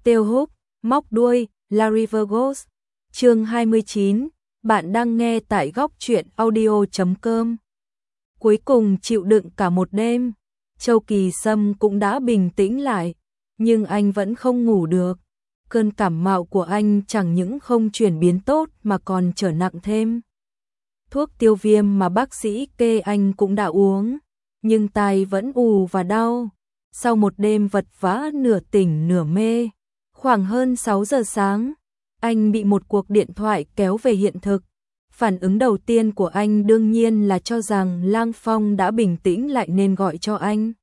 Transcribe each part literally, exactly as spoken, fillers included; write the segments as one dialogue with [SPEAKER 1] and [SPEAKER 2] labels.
[SPEAKER 1] Tiêu Húc, móc đuôi, La River Ghost. Chương hai mươi chín, bạn đang nghe tại góc truyện audio chấm com. Cuối cùng chịu đựng cả một đêm, Châu Kỳ Sâm cũng đã bình tĩnh lại, nhưng anh vẫn không ngủ được. Cơn cảm mạo của anh chẳng những không chuyển biến tốt mà còn trở nặng thêm. Thuốc tiêu viêm mà bác sĩ kê anh cũng đã uống, nhưng tai vẫn ù và đau. Sau một đêm vật vã nửa tỉnh nửa mê, khoảng hơn sáu giờ sáng, anh bị một cuộc điện thoại kéo về hiện thực. Phản ứng đầu tiên của anh đương nhiên là cho rằng Lang Phong đã bình tĩnh lại nên gọi cho anh.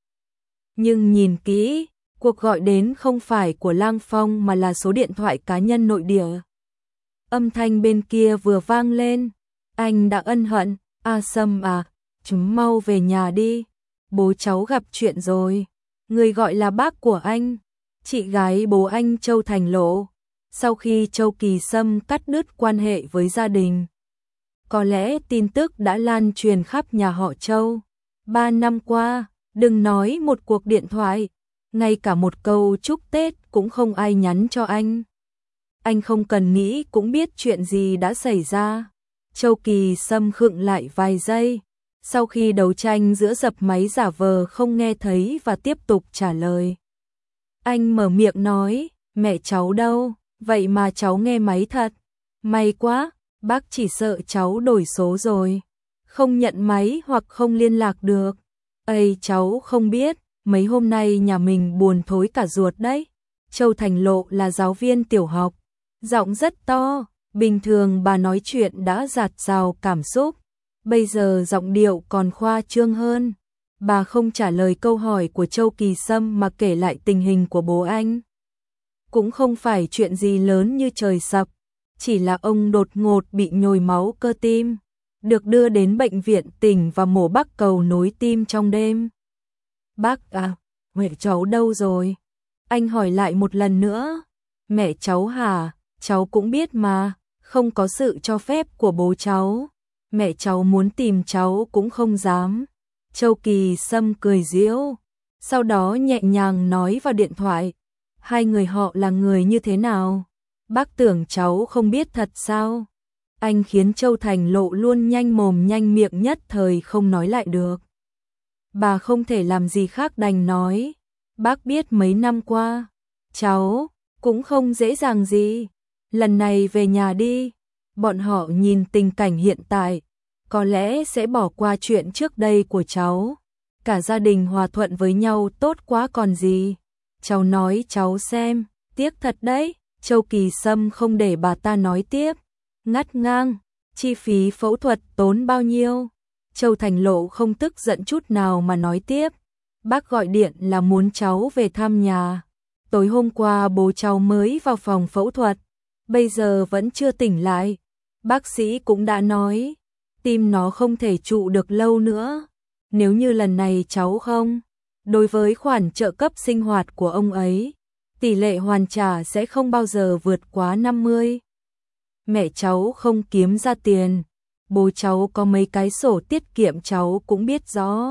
[SPEAKER 1] Nhưng nhìn kỹ, cuộc gọi đến không phải của Lang Phong mà là số điện thoại cá nhân nội địa. Âm thanh bên kia vừa vang lên, anh đã ân hận, "A Sâm à, chúng mau về nhà đi, bố cháu gặp chuyện rồi." Người gọi là bác của anh, chị gái bố anh Châu Thành Lộ. Sau khi Châu Kỳ Sâm cắt đứt quan hệ với gia đình, có lẽ tin tức đã lan truyền khắp nhà họ Châu. Ba năm qua, đừng nói một cuộc điện thoại, ngay cả một câu chúc Tết cũng không ai nhắn cho anh. Anh không cần nghĩ cũng biết chuyện gì đã xảy ra. Châu Kỳ Sâm khựng lại vài giây, sau khi đấu tranh giữa dập máy giả vờ không nghe thấy và tiếp tục trả lời. Anh mở miệng nói, "Mẹ cháu đâu, vậy mà cháu nghe máy thật. May quá, bác chỉ sợ cháu đổi số rồi, không nhận máy hoặc không liên lạc được. Ây, cháu không biết, mấy hôm nay nhà mình buồn thối cả ruột đấy." Châu Thành Lộ là giáo viên tiểu học, giọng rất to, bình thường bà nói chuyện đã dạt dào cảm xúc, bây giờ giọng điệu còn khoa trương hơn. Bà không trả lời câu hỏi của Châu Kỳ Sâm mà kể lại tình hình của bố anh. Cũng không phải chuyện gì lớn như trời sập, chỉ là ông đột ngột bị nhồi máu cơ tim, được đưa đến bệnh viện tỉnh và mổ bắc cầu nối tim trong đêm. "Bác à, mẹ cháu đâu rồi?" Anh hỏi lại một lần nữa. "Mẹ cháu hả? Cháu cũng biết mà, không có sự cho phép của bố cháu. Mẹ cháu muốn tìm cháu cũng không dám." Châu Kỳ Sâm cười giễu, sau đó nhẹ nhàng nói vào điện thoại, "Hai người họ là người như thế nào? Bác tưởng cháu không biết thật sao?" Anh khiến Châu Thành Lộ luôn nhanh mồm nhanh miệng nhất thời không nói lại được. Bà không thể làm gì khác đành nói, "Bác biết mấy năm qua, cháu cũng không dễ dàng gì. Lần này về nhà đi." Bọn họ nhìn tình cảnh hiện tại, có lẽ sẽ bỏ qua chuyện trước đây của cháu. Cả gia đình hòa thuận với nhau tốt quá còn gì. Cháu nói cháu xem, tiếc thật đấy. Châu Kỳ Sâm không để bà ta nói tiếp, ngắt ngang, "Chi phí phẫu thuật tốn bao nhiêu?" Châu Thành Lộ không tức giận chút nào mà nói tiếp, "Bác gọi điện là muốn cháu về thăm nhà. Tối hôm qua bố cháu mới vào phòng phẫu thuật, bây giờ vẫn chưa tỉnh lại. Bác sĩ cũng đã nói, tim nó không thể trụ được lâu nữa. Nếu như lần này cháu không, đối với khoản trợ cấp sinh hoạt của ông ấy, tỷ lệ hoàn trả sẽ không bao giờ vượt quá năm mươi. Mẹ cháu không kiếm ra tiền, bố cháu có mấy cái sổ tiết kiệm cháu cũng biết rõ.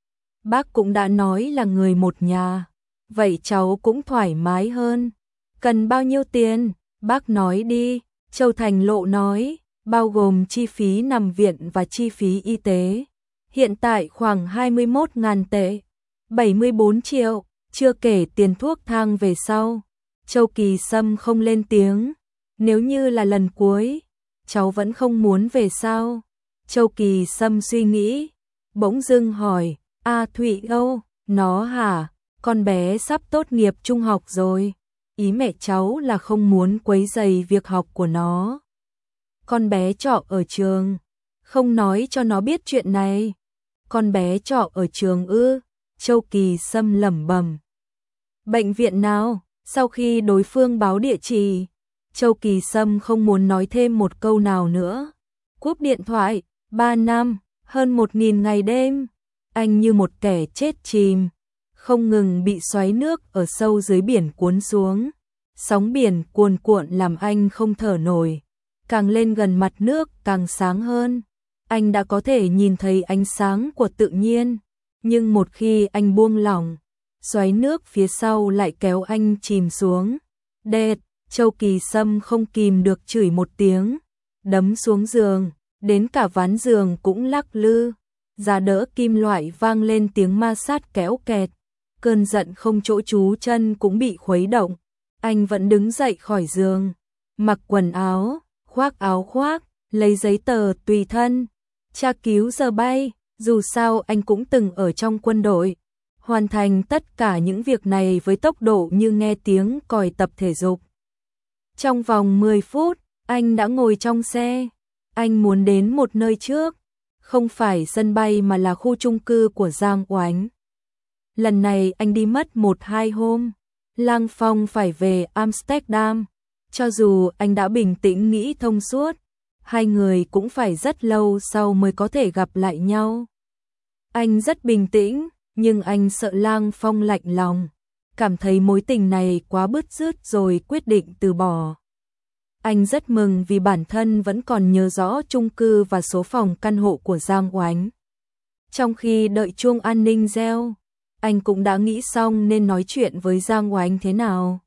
[SPEAKER 1] Bác cũng đã nói là người một nhà, vậy cháu cũng thoải mái hơn. Cần bao nhiêu tiền, bác nói đi." Châu Thành Lộ nói, "Bao gồm chi phí nằm viện và chi phí y tế. Hiện tại khoảng hai mươi mốt nghìn tệ, bảy mươi bốn triệu, chưa kể tiền thuốc thang về sau." Châu Kỳ Sâm không lên tiếng. "Nếu như là lần cuối, cháu vẫn không muốn về sao?" Châu Kỳ Sâm suy nghĩ, bỗng dưng hỏi, "A Thụy Âu, nó hả? Con bé sắp tốt nghiệp trung học rồi. Ý mẹ cháu là không muốn quấy rầy việc học của nó. Con bé trọ ở trường, không nói cho nó biết chuyện này." "Con bé trọ ở trường ư?" Châu Kỳ Sâm lẩm bẩm. "Bệnh viện nào?" Sau khi đối phương báo địa chỉ, Châu Kỳ Sâm không muốn nói thêm một câu nào nữa. Cúp điện thoại. Ba năm, hơn một nghìn ngày đêm, anh như một kẻ chết chìm, không ngừng bị xoáy nước ở sâu dưới biển cuốn xuống. Sóng biển cuồn cuộn làm anh không thở nổi. Càng lên gần mặt nước càng sáng hơn. Anh đã có thể nhìn thấy ánh sáng của tự nhiên, nhưng một khi anh buông lỏng, xoáy nước phía sau lại kéo anh chìm xuống. Đệt, Châu Kỳ Sâm không kìm được chửi một tiếng, đấm xuống giường, đến cả ván giường cũng lắc lư, giá đỡ kim loại vang lên tiếng ma sát kéo kẹt, cơn giận không chỗ trú chân cũng bị khuấy động. Anh vẫn đứng dậy khỏi giường, mặc quần áo, khoác áo khoác, lấy giấy tờ tùy thân, tra cứu giờ bay, dù sao anh cũng từng ở trong quân đội, hoàn thành tất cả những việc này với tốc độ như nghe tiếng còi tập thể dục. Trong vòng mười phút, anh đã ngồi trong xe, anh muốn đến một nơi trước, không phải sân bay mà là khu chung cư của Giang Oánh. Lần này anh đi mất một hai hôm, Lăng Phong phải về Amsterdam, cho dù anh đã bình tĩnh nghĩ thông suốt, hai người cũng phải rất lâu sau mới có thể gặp lại nhau. Anh rất bình tĩnh, nhưng anh sợ Lăng Phong lạnh lòng, cảm thấy mối tình này quá bứt rứt rồi quyết định từ bỏ. Anh rất mừng vì bản thân vẫn còn nhớ rõ chung cư và số phòng căn hộ của Giang Oánh. Trong khi đợi chuông an ninh reo, anh cũng đã nghĩ xong nên nói chuyện với Giang Oánh thế nào.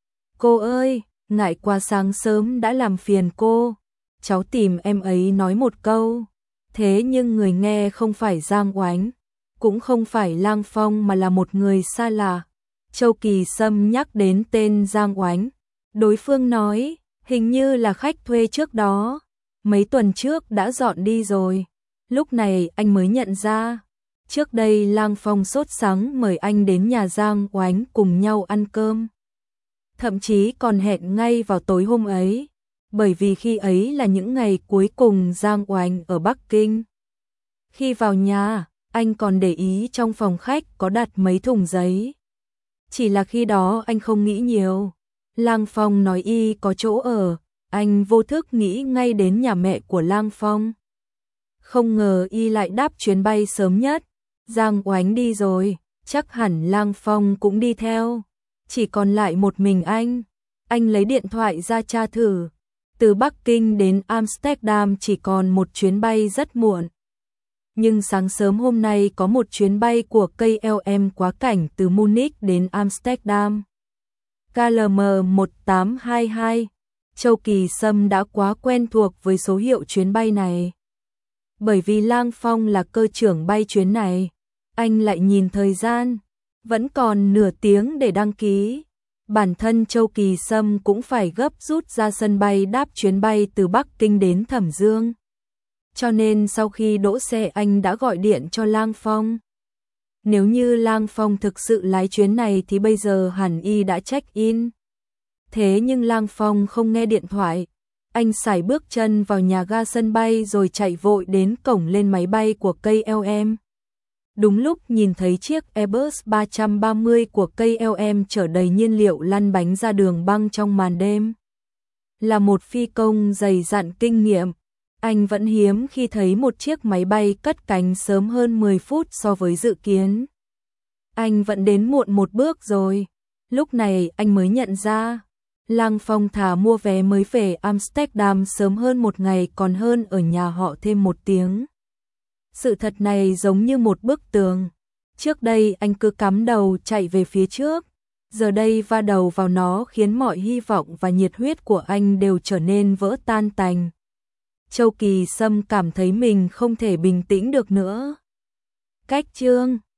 [SPEAKER 1] Cô ơi, ngại quá sáng sớm đã làm phiền cô, cháu tìm em ấy nói một câu. Thế nhưng người nghe không phải Giang Oánh, cũng không phải Lăng Phong mà là một người xa lạ. Châu Kỳ Sâm nhắc đến tên Giang Oánh, đối phương nói, hình như là khách thuê trước đó, mấy tuần trước đã dọn đi rồi. Lúc này anh mới nhận ra, trước đây Lăng Phong sốt sắng mời anh đến nhà Giang Oánh cùng nhau ăn cơm. Thậm chí còn hẹn ngay vào tối hôm ấy, bởi vì khi ấy là những ngày cuối cùng Giang Oánh ở Bắc Kinh. Khi vào nhà, anh còn để ý trong phòng khách có đặt mấy thùng giấy. Chỉ là khi đó anh không nghĩ nhiều. Lăng Phong nói y có chỗ ở, anh vô thức nghĩ ngay đến nhà mẹ của Lăng Phong. Không ngờ y lại đáp chuyến bay sớm nhất. Giang Oánh đi rồi, chắc hẳn Lăng Phong cũng đi theo. Chỉ còn lại một mình anh. Anh lấy điện thoại ra tra thử. Từ Bắc Kinh đến Amsterdam chỉ còn một chuyến bay rất muộn. Nhưng sáng sớm hôm nay có một chuyến bay của K L M quá cảnh từ Munich đến Amsterdam. K L M một tám hai hai. Châu Kỳ Sâm đã quá quen thuộc với số hiệu chuyến bay này. Bởi vì Lăng Phong là cơ trưởng bay chuyến này, anh lại nhìn thời gian, vẫn còn nửa tiếng để đăng ký. Bản thân Châu Kỳ Sâm cũng phải gấp rút ra sân bay đáp chuyến bay từ Bắc Kinh đến Thẩm Dương. Cho nên sau khi đỗ xe anh đã gọi điện cho Lăng Phong. Nếu như Lăng Phong thực sự lái chuyến này thì bây giờ hẳn y đã check-in. Thế nhưng Lăng Phong không nghe điện thoại. Anh sải bước chân vào nhà ga sân bay rồi chạy vội đến cổng lên máy bay của K L M. Đúng lúc nhìn thấy chiếc Airbus ba ba mươi của K L M chở đầy nhiên liệu lăn bánh ra đường băng trong màn đêm. Là một phi công dày dặn kinh nghiệm, anh vẫn hiếm khi thấy một chiếc máy bay cất cánh sớm hơn mười phút so với dự kiến. Anh vẫn đến muộn một bước rồi. Lúc này anh mới nhận ra, Lăng Phong thà mua vé mới về Amsterdam sớm hơn một ngày còn hơn ở nhà họ thêm một tiếng. Sự thật này giống như một bức tường. Trước đây anh cứ cắm đầu chạy về phía trước, giờ đây va đầu vào nó khiến mọi hy vọng và nhiệt huyết của anh đều trở nên vỡ tan tành. Châu Kỳ Sâm cảm thấy mình không thể bình tĩnh được nữa. Cách chương